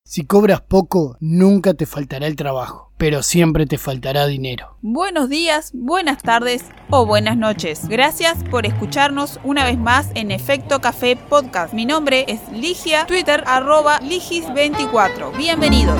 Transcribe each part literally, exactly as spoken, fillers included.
Si cobras poco, nunca te faltará el trabajo, pero siempre te faltará dinero. Buenos días, buenas tardes o buenas noches. Gracias por escucharnos una vez más en Efecto Café Podcast. Mi nombre es Ligia, Twitter arroba ligis veinticuatro. Bienvenidos.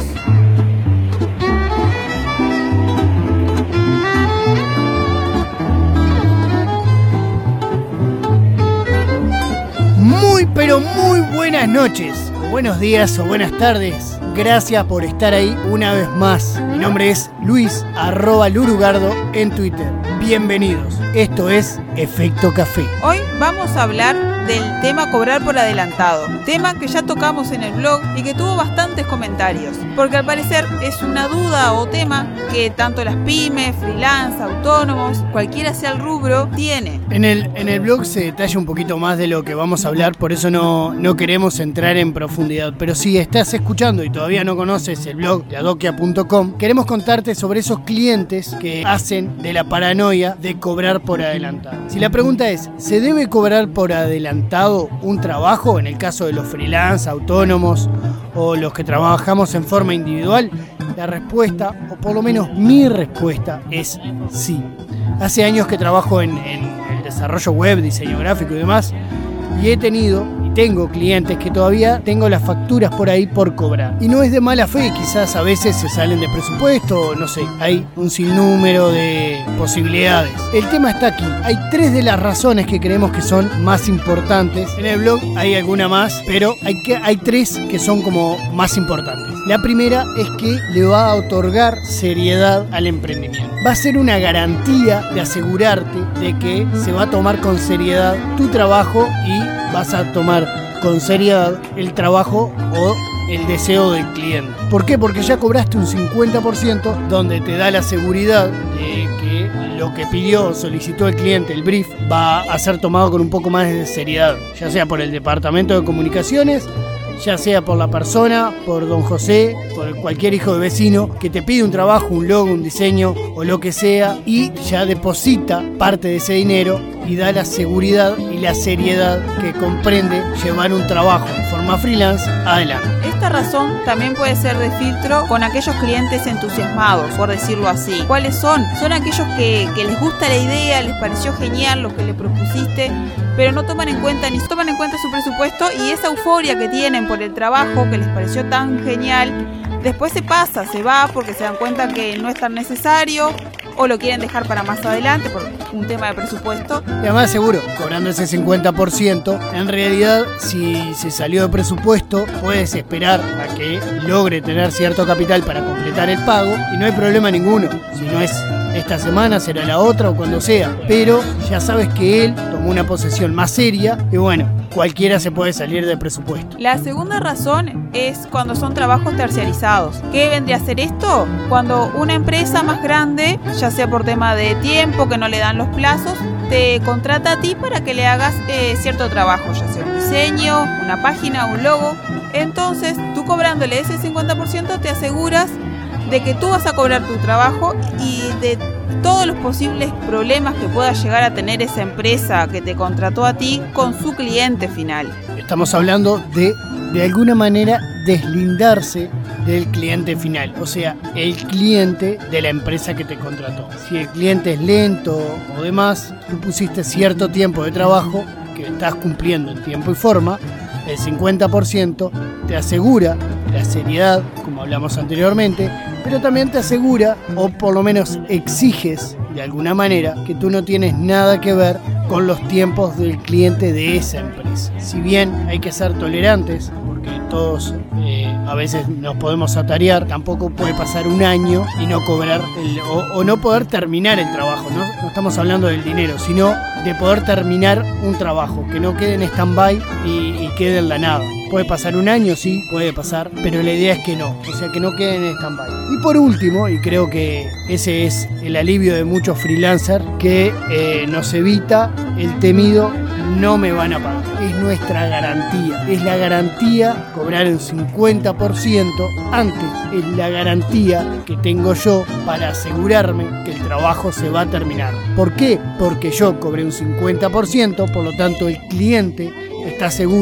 Muy pero muy buenas noches, o buenos días o buenas tardes. Gracias por estar ahí una vez más. Mi nombre es Luis arroba Lurugardo en Twitter. Bienvenidos. Esto es Efecto Café. Hoy vamos a hablar del tema cobrar por adelantado, tema que ya tocamos en el blog y que tuvo bastantes comentarios, porque al parecer es una duda o tema que tanto las pymes, freelance, autónomos, cualquiera sea el rubro, tiene. En el, en el blog se detalla un poquito más de lo que vamos a hablar, por eso no, no queremos entrar en profundidad, pero si estás escuchando y todavía no conoces el blog de adoquia punto com, queremos contarte sobre esos clientes que hacen de la paranoia de cobrar por adelantado. Si la pregunta es, ¿se debe cobrar por adelantado un trabajo en el caso de los freelance, autónomos o los que trabajamos en forma individual? La respuesta, o por lo menos mi respuesta, es sí. Hace años que trabajo en, en el desarrollo web, diseño gráfico y demás, y he tenido y tengo clientes que todavía tengo las facturas por ahí por cobrar. Y no es de mala fe, quizás a veces se salen de presupuesto, no sé, hay un sinnúmero de posibilidades. El tema está aquí. Hay tres de las razones que creemos que son más importantes. En el blog hay alguna más, pero hay, que, hay tres que son como más importantes. La primera es que le va a otorgar seriedad al emprendimiento. Va a ser una garantía de asegurarte de que se va a tomar con seriedad tu trabajo y vas a tomar con seriedad el trabajo o el deseo del cliente. ¿Por qué? Porque ya cobraste un cincuenta por ciento donde te da la seguridad de que lo que pidió o solicitó el cliente, el brief, va a ser tomado con un poco más de seriedad, ya sea por el departamento de comunicaciones, ya sea por la persona, por don José, por cualquier hijo de vecino que te pide un trabajo, un logo, un diseño o lo que sea, y ya deposita parte de ese dinero y da la seguridad y la seriedad que comprende llevar un trabajo en forma freelance adelante. Esta razón también puede ser de filtro con aquellos clientes entusiasmados, por decirlo así. ¿Cuáles son? Son aquellos que, que les gusta la idea, les pareció genial lo que le propusiste, pero no toman en cuenta ni toman en cuenta su presupuesto, y esa euforia que tienen por el trabajo que les pareció tan genial, después se pasa, se va porque se dan cuenta que no es tan necesario o lo quieren dejar para más adelante por un tema de presupuesto. Y además seguro, cobrando ese cincuenta por ciento, en realidad si se salió de presupuesto puedes esperar a que logre tener cierto capital para completar el pago y no hay problema ninguno. Si no es esta semana, será la otra o cuando sea, pero ya sabes que él tomó una posesión más seria y bueno, cualquiera se puede salir del presupuesto. La segunda razón es cuando son trabajos terciarizados. ¿Qué vendría a ser esto? Cuando una empresa más grande, ya sea por tema de tiempo, que no le dan los plazos, te contrata a ti para que le hagas eh, cierto trabajo, ya sea un diseño, una página, un logo. Entonces, tú cobrándole ese cincuenta por ciento te aseguras de que tú vas a cobrar tu trabajo y de todos los posibles problemas que pueda llegar a tener esa empresa que te contrató a ti con su cliente final. Estamos hablando de, de alguna manera, deslindarse del cliente final, o sea, el cliente de la empresa que te contrató. Si el cliente es lento o demás, tú pusiste cierto tiempo de trabajo que estás cumpliendo en tiempo y forma, el cincuenta por ciento te asegura la seriedad, como hablamos anteriormente, pero también te asegura, o por lo menos exiges de alguna manera, que tú no tienes nada que ver con los tiempos del cliente de esa empresa. Si bien hay que ser tolerantes, porque todos eh, a veces nos podemos atarear, tampoco puede pasar un año y no cobrar el, o, o no poder terminar el trabajo. ¿no? no estamos hablando del dinero, sino de poder terminar un trabajo, que no quede en stand-by y, y quede en la nada. Puede pasar un año, sí, puede pasar, pero la idea es que no, o sea que no quede en stand-by. Y por último, y creo que ese es el alivio de muchos freelancers, que eh, nos evita el temido no me van a pagar. Es nuestra garantía, es la garantía cobrar el cincuenta por ciento antes, es la garantía que tengo yo para asegurarme que el trabajo se va a terminar. ¿Por qué? Porque yo cobré un cincuenta por ciento, por lo tanto el cliente está seguro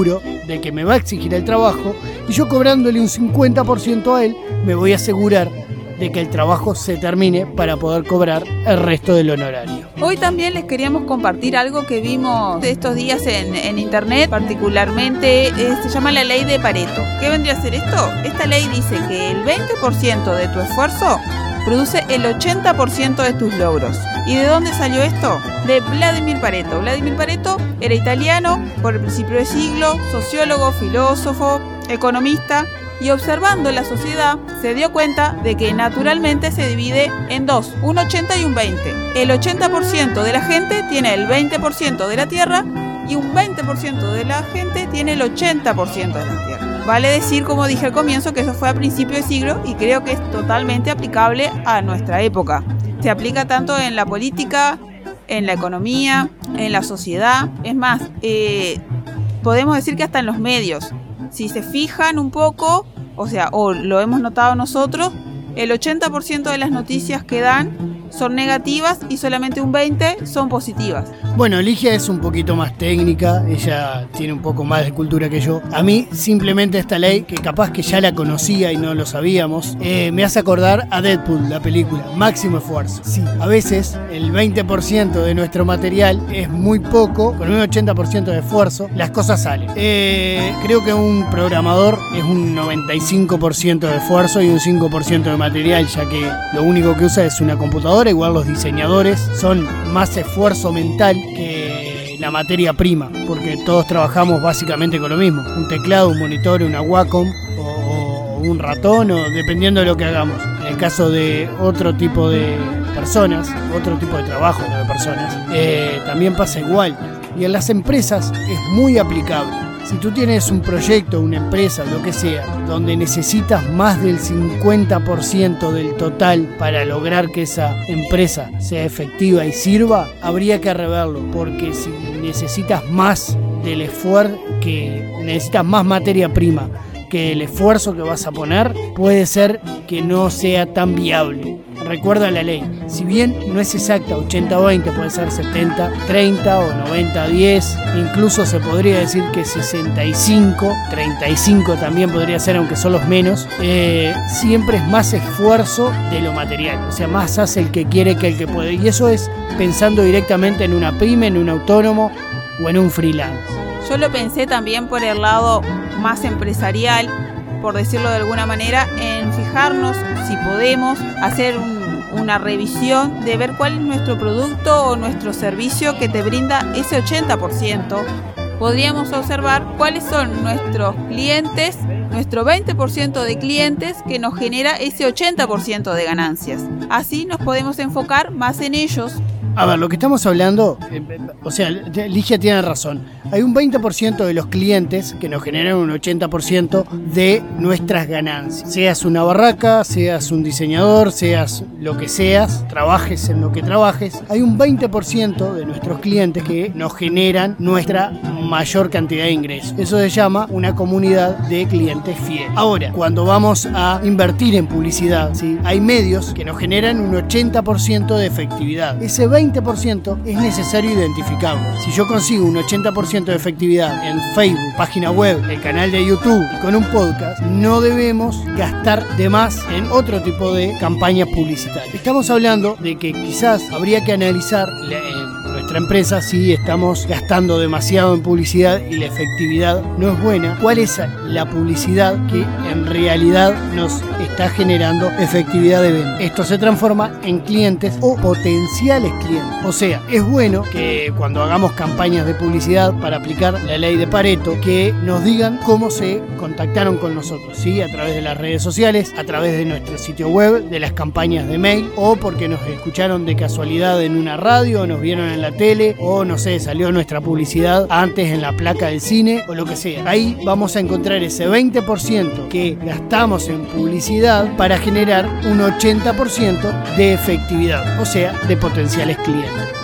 de que me va a exigir el trabajo y yo cobrándole un cincuenta por ciento a él me voy a asegurar de que el trabajo se termine para poder cobrar el resto del honorario. Hoy también les queríamos compartir algo que vimos estos días en, en internet, particularmente eh, se llama la ley de Pareto. ¿Qué vendría a ser esto? Esta ley dice que el veinte por ciento de tu esfuerzo produce el ochenta por ciento de tus logros. ¿Y de dónde salió esto? De Vladimir Pareto. Vladimir Pareto era italiano, por el principio de siglo, sociólogo, filósofo, economista, y observando la sociedad se dio cuenta de que naturalmente se divide en dos, un ochenta y un veinte. El ochenta por ciento de la gente tiene el veinte por ciento de la tierra y un veinte por ciento de la gente tiene el ochenta por ciento de la tierra. Vale decir, como dije al comienzo, que eso fue a principio de siglo y creo que es totalmente aplicable a nuestra época. Se aplica tanto en la política, en la economía, en la sociedad. Es más, eh, podemos decir que hasta en los medios. Si se fijan un poco, o sea, o lo hemos notado nosotros, el ochenta por ciento de las noticias que dan son negativas y solamente un veinte por ciento son positivas. Bueno, Ligia es un poquito más técnica, ella tiene un poco más de cultura que yo. A mí simplemente esta ley, que capaz que ya la conocía y no lo sabíamos, eh, me hace acordar a Deadpool, la película, máximo esfuerzo. Sí, a veces el veinte por ciento de nuestro material es muy poco, con un ochenta por ciento de esfuerzo, las cosas salen. Eh, creo que un programador es un noventa y cinco por ciento de esfuerzo y un cinco por ciento de material, ya que lo único que usa es una computadora. Igual los diseñadores son más esfuerzo mental que la materia prima, porque todos trabajamos básicamente con lo mismo, un teclado, un monitor, una Wacom o, o un ratón, o dependiendo de lo que hagamos. En el caso de otro tipo de personas, otro tipo de trabajo, no de personas, eh, también pasa igual. Y en las empresas es muy aplicable. Si tú tienes un proyecto, una empresa, lo que sea, donde necesitas más del cincuenta por ciento del total para lograr que esa empresa sea efectiva y sirva, habría que reverlo, porque si necesitas más del esfuerzo, que necesitas más materia prima que el esfuerzo que vas a poner, puede ser que no sea tan viable. Recuerda la ley, si bien no es exacta ochenta veinte, puede ser setenta treinta o noventa diez, incluso se podría decir que sesenta y cinco treinta y cinco también podría ser, aunque son los menos. Eh, siempre es más esfuerzo de lo material, o sea, más hace el que quiere que el que puede, y eso es pensando directamente en una pyme, en un autónomo o en un freelance. Yo lo pensé también por el lado más empresarial, por decirlo de alguna manera, en fijarnos si podemos hacer un, una revisión de ver cuál es nuestro producto o nuestro servicio que te brinda ese ochenta por ciento. Podríamos observar cuáles son nuestros clientes, nuestro veinte por ciento de clientes que nos genera ese ochenta por ciento de ganancias. Así nos podemos enfocar más en ellos. A ver, lo que estamos hablando, eh, o sea, Ligia tiene razón. Hay un veinte por ciento de los clientes que nos generan un ochenta por ciento de nuestras ganancias. Seas una barraca, seas un diseñador, seas lo que seas, trabajes en lo que trabajes, hay un veinte por ciento de nuestros clientes que nos generan nuestra mayor cantidad de ingresos. Eso se llama una comunidad de clientes fieles. Ahora, cuando vamos a invertir en publicidad, ¿sí?, hay medios que nos generan un ochenta por ciento de efectividad. Ese veinte por ciento es necesario identificarlo. Si yo consigo un ochenta por ciento de efectividad en Facebook, página web, el canal de YouTube y con un podcast, no debemos gastar de más en otro tipo de campañas publicitarias. Estamos hablando de que quizás habría que analizar la, en nuestra empresa si estamos gastando demasiado en publicidad y la efectividad no es buena. ¿Cuál es la publicidad que en realidad nos está generando efectividad de venta? Esto se transforma en clientes o potenciales clientes. O sea, es bueno que cuando hagamos campañas de publicidad para aplicar la ley de Pareto, que nos digan cómo se contactaron con nosotros, ¿sí? A través de las redes sociales, a través de nuestro sitio web, de las campañas de mail, o porque nos escucharon de casualidad en una radio, o nos vieron en la tele, o no sé, salió nuestra publicidad antes en la placa del cine, o lo que sea. Ahí vamos a encontrar ese veinte por ciento que gastamos en publicidad para generar un ochenta por ciento de efectividad, o sea, de potenciales clientes.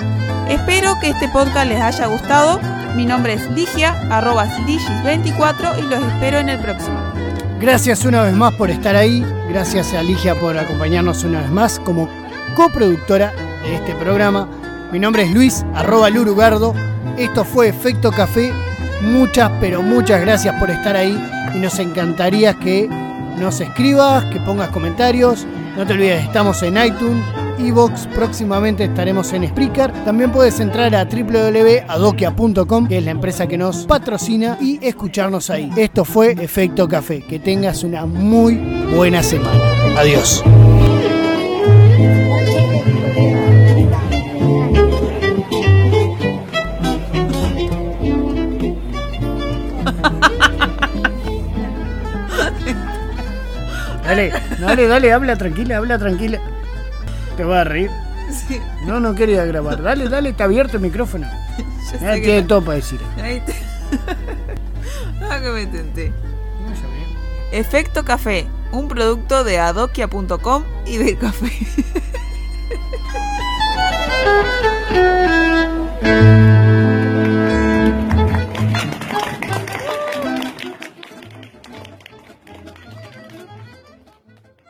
Espero que este podcast les haya gustado. Mi nombre es Ligia, arroba ligis veinticuatro, y los espero en el próximo. Gracias una vez más por estar ahí. Gracias a Ligia por acompañarnos una vez más como coproductora de este programa. Mi nombre es Luis, arroba Lurugardo. Esto fue Efecto Café. muchas, pero muchas gracias por estar ahí y nos encantaría que nos escribas, que pongas comentarios. No te olvides, estamos en iTunes, iVoox, próximamente estaremos en Spreaker. También puedes entrar a doble u doble u doble u punto adoquia punto com, que es la empresa que nos patrocina, y escucharnos ahí. Esto fue Efecto Café. Que tengas una muy buena semana. Adiós. Dale, dale, dale, habla tranquila, habla tranquila. Te vas a reír. Sí. No, no quería grabar. Dale, dale, está abierto el micrófono. Ya tiene todo para decir. Ahí te... Ah, que me tenté. Efecto Café, un producto de adoquia punto com y del café.